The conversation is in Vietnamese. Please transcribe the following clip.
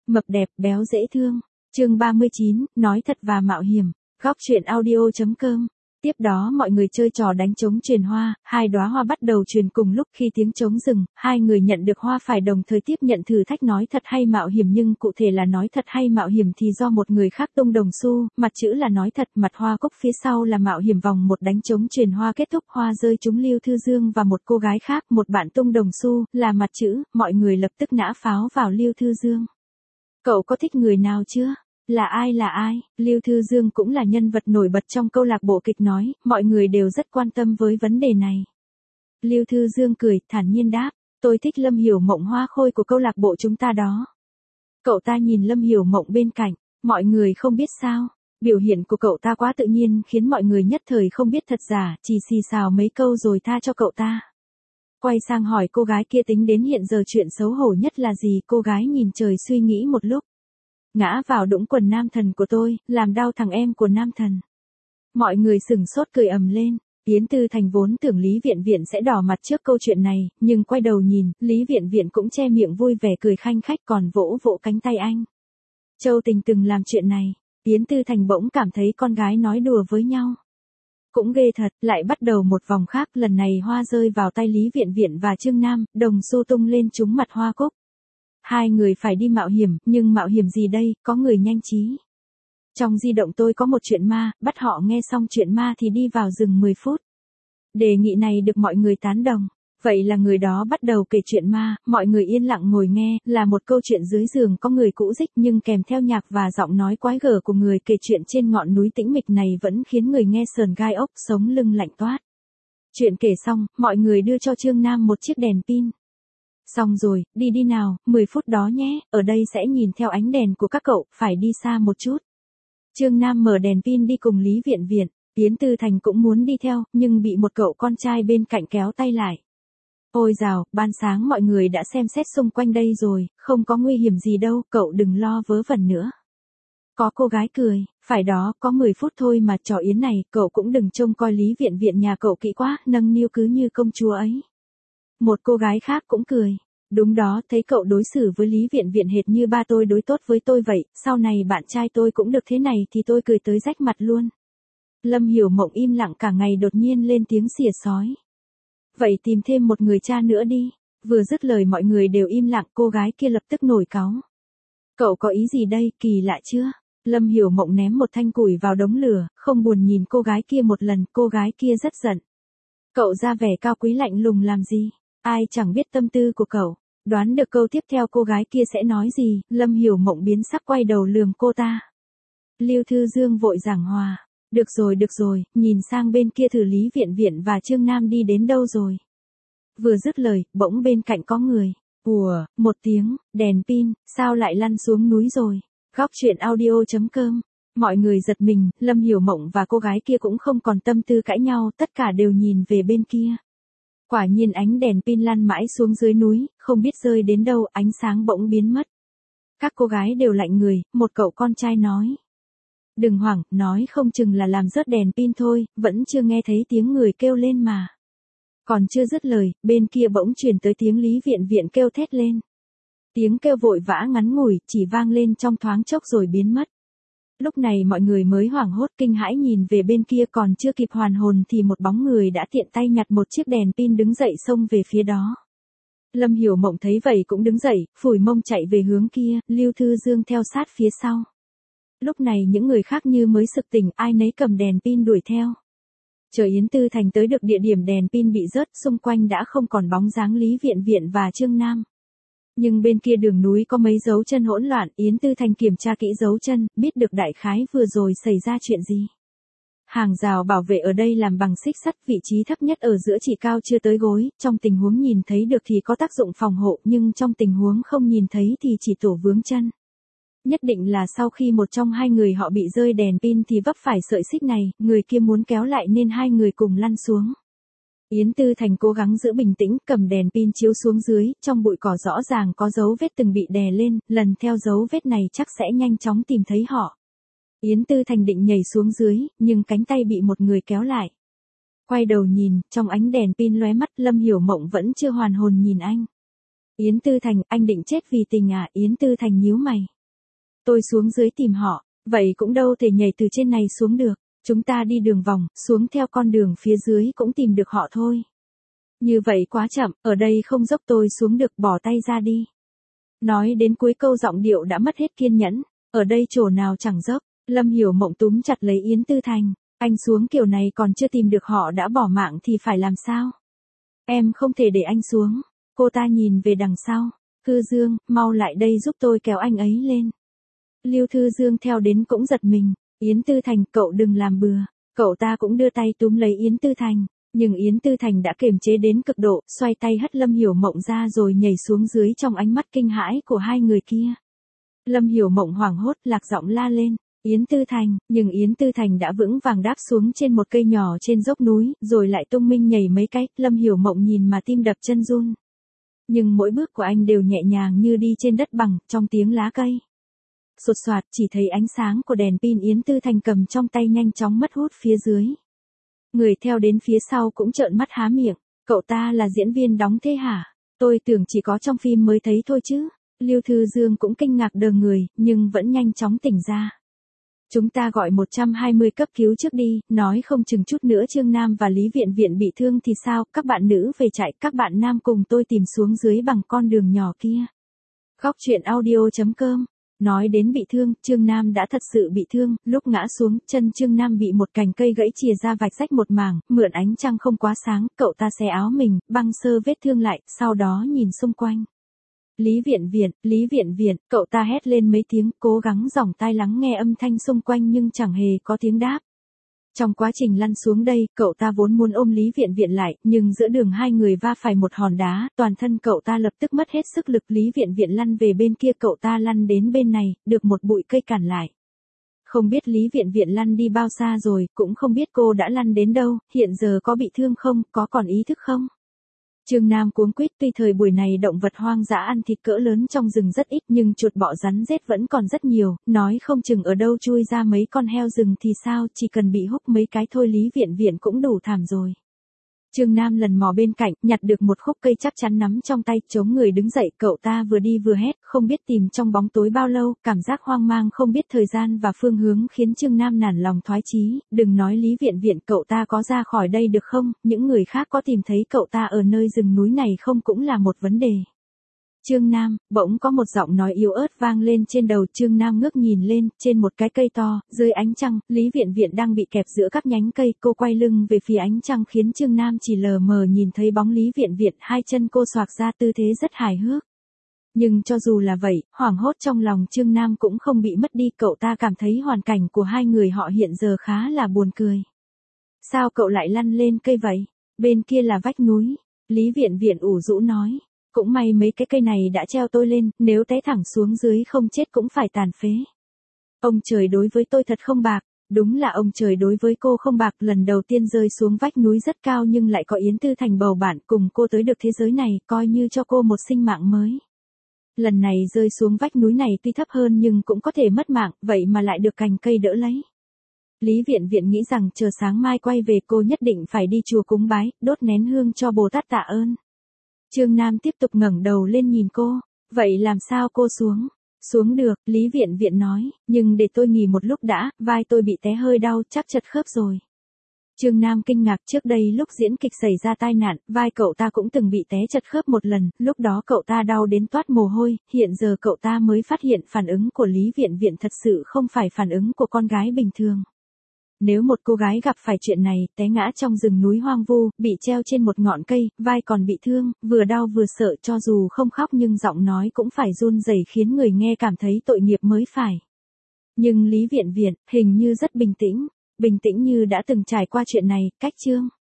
Mập đẹp, béo dễ thương. Chương 39, nói thật và mạo hiểm. Góc truyện audio.com. Tiếp đó mọi người chơi trò đánh trống truyền hoa, hai đóa hoa bắt đầu truyền cùng lúc. Khi tiếng trống dừng, hai người nhận được hoa phải đồng thời tiếp nhận thử thách nói thật hay mạo hiểm, nhưng cụ thể là nói thật hay mạo hiểm thì do một người khác tung đồng xu, mặt chữ là nói thật, mặt hoa cúc phía sau là mạo hiểm. Vòng một đánh trống truyền hoa kết thúc, hoa rơi trúng Lưu Thư Dương và một cô gái khác, một bạn tung đồng xu là mặt chữ, mọi người lập tức nã pháo vào Lưu Thư Dương. Cậu có thích người nào chưa? Là ai là ai? Lưu Thư Dương cũng là nhân vật nổi bật trong câu lạc bộ kịch nói, mọi người đều rất quan tâm với vấn đề này. Lưu Thư Dương cười, thản nhiên đáp, tôi thích Lâm Hiểu Mộng, hoa khôi của câu lạc bộ chúng ta đó. Cậu ta nhìn Lâm Hiểu Mộng bên cạnh, mọi người không biết sao, biểu hiện của cậu ta quá tự nhiên khiến mọi người nhất thời không biết thật giả, chỉ xì xào mấy câu rồi tha cho cậu ta. Quay sang hỏi cô gái kia tính đến hiện giờ chuyện xấu hổ nhất là gì, cô gái nhìn trời suy nghĩ một lúc. Ngã vào đũng quần nam thần của tôi, làm đau thằng em của nam thần. Mọi người sửng sốt cười ầm lên. Yến Tư Thành vốn tưởng Lý Viện Viện sẽ đỏ mặt trước câu chuyện này, nhưng quay đầu nhìn, Lý Viện Viện cũng che miệng vui vẻ cười khanh khách còn vỗ vỗ cánh tay anh. Châu Tình từng làm chuyện này. Yến Tư Thành bỗng cảm thấy con gái nói đùa với nhau. Cũng ghê thật, lại bắt đầu một vòng khác, lần này hoa rơi vào tay Lý Viện Viện và Trương Nam, đồng xu tung lên trúng mặt hoa cúc. Hai người phải đi mạo hiểm, nhưng mạo hiểm gì đây, có người nhanh trí. Trong di động tôi có một chuyện ma, bắt họ nghe xong chuyện ma thì đi vào rừng 10 phút. Đề nghị này được mọi người tán đồng. Vậy là người đó bắt đầu kể chuyện ma, mọi người yên lặng ngồi nghe, là một câu chuyện dưới giường có người cũ rích nhưng kèm theo nhạc và giọng nói quái gở của người kể chuyện trên ngọn núi tĩnh mịch này vẫn khiến người nghe sờn gai ốc, sống lưng lạnh toát. Chuyện kể xong, mọi người đưa cho Trương Nam một chiếc đèn pin. Xong rồi, đi nào, 10 phút đó nhé, ở đây sẽ nhìn theo ánh đèn của các cậu, phải đi xa một chút. Trương Nam mở đèn pin đi cùng Lý Viện Viện, Yến Tư Thành cũng muốn đi theo, nhưng bị một cậu con trai bên cạnh kéo tay lại. Ôi dào, ban sáng mọi người đã xem xét xung quanh đây rồi, không có nguy hiểm gì đâu, cậu đừng lo vớ vẩn nữa. Có cô gái cười, phải đó, có 10 phút thôi mà, trò Yến này, cậu cũng đừng trông coi Lý Viện Viện nhà cậu kỹ quá, nâng niu cứ như công chúa ấy. Một cô gái khác cũng cười. Đúng đó, thấy cậu đối xử với Lý Viện Viện hệt như ba tôi đối tốt với tôi vậy, sau này bạn trai tôi cũng được thế này thì tôi cười tới rách mặt luôn. Lâm Hiểu Mộng im lặng cả ngày đột nhiên lên tiếng xỉa xói. Vậy tìm thêm một người cha nữa đi. Vừa dứt lời mọi người đều im lặng, cô gái kia lập tức nổi cáu. Cậu có ý gì đây, kỳ lạ chưa? Lâm Hiểu Mộng ném một thanh củi vào đống lửa, không buồn nhìn cô gái kia một lần, cô gái kia rất giận. Cậu ra vẻ cao quý lạnh lùng làm gì? Ai chẳng biết tâm tư của cậu. Đoán được câu tiếp theo cô gái kia sẽ nói gì, Lâm Hiểu Mộng biến sắc quay đầu lườm cô ta. Lưu Thư Dương vội giảng hòa. Được rồi, nhìn sang bên kia thử Lý Viện Viện và Trương Nam đi đến đâu rồi. Vừa dứt lời, bỗng bên cạnh có người. Ùa, một tiếng, đèn pin, sao lại lăn xuống núi rồi. Góc truyện audio.com. Mọi người giật mình, Lâm Hiểu Mộng và cô gái kia cũng không còn tâm tư cãi nhau, tất cả đều nhìn về bên kia. Quả nhiên ánh đèn pin lăn mãi xuống dưới núi, không biết rơi đến đâu, ánh sáng bỗng biến mất. Các cô gái đều lạnh người, một cậu con trai nói. Đừng hoảng, nói không chừng là làm rớt đèn pin thôi, vẫn chưa nghe thấy tiếng người kêu lên mà. Còn chưa dứt lời, bên kia bỗng truyền tới tiếng Lý Viện Viện kêu thét lên. Tiếng kêu vội vã ngắn ngủi, chỉ vang lên trong thoáng chốc rồi biến mất. Lúc này mọi người mới hoảng hốt kinh hãi nhìn về bên kia, còn chưa kịp hoàn hồn thì một bóng người đã tiện tay nhặt một chiếc đèn pin đứng dậy xông về phía đó. Lâm Hiểu Mộng thấy vậy cũng đứng dậy, phủi mông chạy về hướng kia, Lưu Thư Dương theo sát phía sau. Lúc này những người khác như mới sực tỉnh, ai nấy cầm đèn pin đuổi theo. Chờ Yến Tư Thành tới được địa điểm đèn pin bị rớt, xung quanh đã không còn bóng dáng Lý Viện Viện và Trương Nam. Nhưng bên kia đường núi có mấy dấu chân hỗn loạn, Yến Tư Thành kiểm tra kỹ dấu chân, biết được đại khái vừa rồi xảy ra chuyện gì. Hàng rào bảo vệ ở đây làm bằng xích sắt, vị trí thấp nhất ở giữa chỉ cao chưa tới gối, trong tình huống nhìn thấy được thì có tác dụng phòng hộ, nhưng trong tình huống không nhìn thấy thì chỉ tổ vướng chân. Nhất định là sau khi một trong hai người họ bị rơi đèn pin thì vấp phải sợi xích này, người kia muốn kéo lại nên hai người cùng lăn xuống. Yến Tư Thành cố gắng giữ bình tĩnh, cầm đèn pin chiếu xuống dưới, trong bụi cỏ rõ ràng có dấu vết từng bị đè lên, lần theo dấu vết này chắc sẽ nhanh chóng tìm thấy họ. Yến Tư Thành định nhảy xuống dưới, nhưng cánh tay bị một người kéo lại. Quay đầu nhìn, trong ánh đèn pin lóe mắt, Lâm Hiểu Mộng vẫn chưa hoàn hồn nhìn anh. Yến Tư Thành, anh định chết vì tình à? Yến Tư Thành nhíu mày. Tôi xuống dưới tìm họ, vậy cũng đâu thể nhảy từ trên này xuống được. Chúng ta đi đường vòng, xuống theo con đường phía dưới cũng tìm được họ thôi. Như vậy quá chậm, ở đây không dốc tôi xuống được, bỏ tay ra đi. Nói đến cuối câu giọng điệu đã mất hết kiên nhẫn, ở đây chỗ nào chẳng dốc. Lâm Hiểu Mộng túm chặt lấy Yến Tư Thành, anh xuống kiểu này còn chưa tìm được họ đã bỏ mạng thì phải làm sao? Em không thể để anh xuống. Cô ta nhìn về đằng sau. Thư Dương, mau lại đây giúp tôi kéo anh ấy lên. Lưu Thư Dương theo đến cũng giật mình. Yến Tư Thành, cậu đừng làm bừa. Cậu ta cũng đưa tay túm lấy Yến Tư Thành. Nhưng Yến Tư Thành đã kiềm chế đến cực độ, xoay tay hất Lâm Hiểu Mộng ra rồi nhảy xuống dưới trong ánh mắt kinh hãi của hai người kia. Lâm Hiểu Mộng hoảng hốt lạc giọng la lên. Yến Tư Thành, nhưng Yến Tư Thành đã vững vàng đáp xuống trên một cây nhỏ trên dốc núi, rồi lại tung minh nhảy mấy cái, Lâm Hiểu Mộng nhìn mà tim đập chân run. Nhưng mỗi bước của anh đều nhẹ nhàng như đi trên đất bằng, trong tiếng lá cây. Sột soạt chỉ thấy ánh sáng của đèn pin Yến Tư Thành cầm trong tay nhanh chóng mất hút phía dưới. Người theo đến phía sau cũng trợn mắt há miệng, cậu ta là diễn viên đóng thế hả? Tôi tưởng chỉ có trong phim mới thấy thôi chứ. Lưu Thư Dương cũng kinh ngạc đờ người, nhưng vẫn nhanh chóng tỉnh ra. Chúng ta gọi 120 cấp cứu trước đi, nói không chừng chút nữa Trương Nam và Lý Viện Viện bị thương thì sao, các bạn nữ về chạy, các bạn nam cùng tôi tìm xuống dưới bằng con đường nhỏ kia. Góc truyện audio.com. Nói đến bị thương, Trương Nam đã thật sự bị thương, lúc ngã xuống, chân Trương Nam bị một cành cây gãy chìa ra vạch rách một mảng, mượn ánh trăng không quá sáng, cậu ta xé áo mình, băng sơ vết thương lại, sau đó nhìn xung quanh. Lý Viện Viện, cậu ta hét lên mấy tiếng, cố gắng dòng tai lắng nghe âm thanh xung quanh nhưng chẳng hề có tiếng đáp. Trong quá trình lăn xuống đây, cậu ta vốn muốn ôm Lý Viện Viện lại, nhưng giữa đường hai người va phải một hòn đá, toàn thân cậu ta lập tức mất hết sức lực. Lý Viện Viện lăn về bên kia, cậu ta lăn đến bên này, được một bụi cây cản lại. Không biết Lý Viện Viện lăn đi bao xa rồi, cũng không biết cô đã lăn đến đâu, hiện giờ có bị thương không, có còn ý thức không? Trương Nam cuống quýt, tuy thời buổi này động vật hoang dã ăn thịt cỡ lớn trong rừng rất ít nhưng chuột bọ rắn rết vẫn còn rất nhiều, nói không chừng ở đâu chui ra mấy con heo rừng thì sao, chỉ cần bị húc mấy cái thôi Lý Viện Viện cũng đủ thảm rồi. Trương Nam lần mò bên cạnh, nhặt được một khúc cây chắc chắn nắm trong tay, chống người đứng dậy, cậu ta vừa đi vừa hét, không biết tìm trong bóng tối bao lâu, cảm giác hoang mang không biết thời gian và phương hướng khiến Trương Nam nản lòng thoái chí, đừng nói Lý Viện Viện, cậu ta có ra khỏi đây được không, những người khác có tìm thấy cậu ta ở nơi rừng núi này không cũng là một vấn đề. Trương Nam, bỗng có một giọng nói yếu ớt vang lên trên đầu. Trương Nam ngước nhìn lên, trên một cái cây to, dưới ánh trăng, Lý Viện Viện đang bị kẹp giữa các nhánh cây, cô quay lưng về phía ánh trăng khiến Trương Nam chỉ lờ mờ nhìn thấy bóng Lý Viện Viện, hai chân cô xoạc ra tư thế rất hài hước. Nhưng cho dù là vậy, hoảng hốt trong lòng Trương Nam cũng không bị mất đi, cậu ta cảm thấy hoàn cảnh của hai người họ hiện giờ khá là buồn cười. Sao cậu lại lăn lên cây vậy? Bên kia là vách núi. Lý Viện Viện ủ rũ nói. Cũng may mấy cái cây này đã treo tôi lên, nếu té thẳng xuống dưới không chết cũng phải tàn phế. Ông trời đối với tôi thật không bạc, đúng là ông trời đối với cô không bạc, lần đầu tiên rơi xuống vách núi rất cao nhưng lại có Yến Tư Thành bầu bạn cùng cô tới được thế giới này, coi như cho cô một sinh mạng mới. Lần này rơi xuống vách núi này tuy thấp hơn nhưng cũng có thể mất mạng, vậy mà lại được cành cây đỡ lấy. Lý Viện Viện nghĩ rằng chờ sáng mai quay về cô nhất định phải đi chùa cúng bái, đốt nén hương cho Bồ Tát tạ ơn. Trương Nam tiếp tục ngẩng đầu lên nhìn cô, vậy làm sao cô xuống? Xuống được, Lý Viện Viện nói, nhưng để tôi nghỉ một lúc đã, vai tôi bị té hơi đau, chắc chật khớp rồi. Trương Nam kinh ngạc, trước đây lúc diễn kịch xảy ra tai nạn, vai cậu ta cũng từng bị té chật khớp một lần, lúc đó cậu ta đau đến toát mồ hôi, hiện giờ cậu ta mới phát hiện phản ứng của Lý Viện Viện thật sự không phải phản ứng của con gái bình thường. Nếu một cô gái gặp phải chuyện này, té ngã trong rừng núi hoang vu, bị treo trên một ngọn cây, vai còn bị thương, vừa đau vừa sợ, cho dù không khóc nhưng giọng nói cũng phải run rẩy khiến người nghe cảm thấy tội nghiệp mới phải. Nhưng Lý Viện Viện, hình như rất bình tĩnh như đã từng trải qua chuyện này, cách Trương